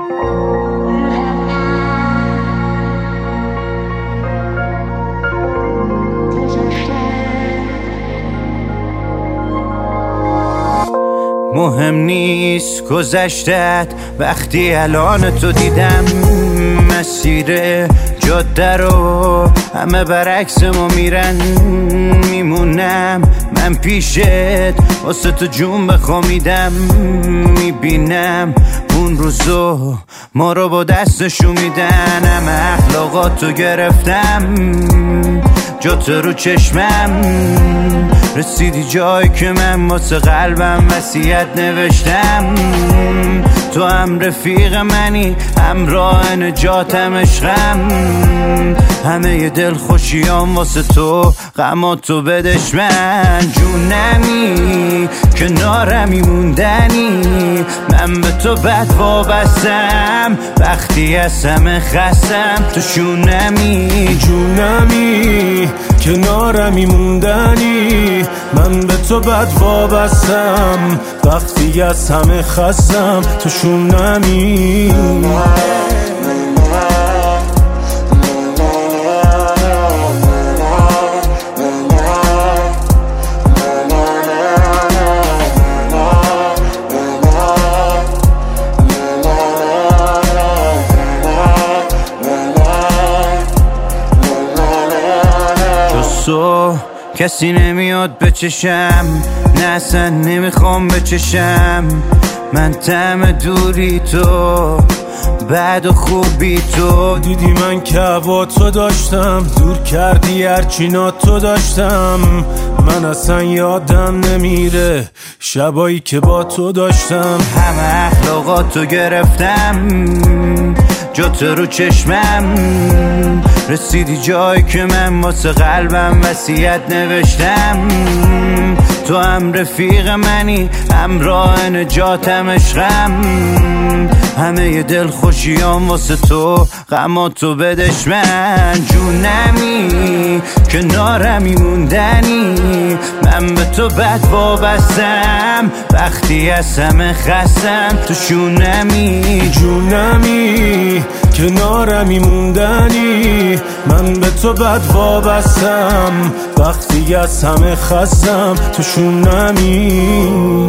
مهم نیست گذشتت وقتی الان تو دیدم، مسیر جاده رو همه برعکس ما میرن، میمونم من پیشت واسه تو جون بخوامیدم، میبینم اون روزو ما رو با دستشو میدن، همه اخلاقاتو گرفتم جات رو چشمم، رسیدی جایی که من واسه قلبم وصیت نوشتم، تو هم رفیق منی همراه نجاتم عشقم، همه دل خوشیام واسه تو غماتو بدش من، جونمی کنارمی موندنی، من به تو بد وابستم وقتی از همه خستم، تو شونمی جونمی کنارمی موندنی، من به تو بد وابستم وقتی از همه خستم، تو شونمی تو کسی نمیاد بچشم، نه اصلا نمیخوام بچشم، من طعم دوری تو بعد و خوبی تو، دیدی من که با تو داشتم، دور کردی هرچی تو داشتم، من اصلا یادم نمیره شبایی که با تو داشتم، همه اخلاقاتو گرفتم جات رو چشمم، رسیدی جایی که من واسه قلبم وصیت نوشتم، تو هم رفیق منی همراه نجاتم عشقم، همه دل خوشیام واسه تو غماتو بدش من، جونمی کنارمی موندنی، من به تو بد وابستم وقتی از همه خستم، تو شونمی جونمی کنارمی موندنی، من به تو بد وابستم وقتی از همه خستم، تو شونمی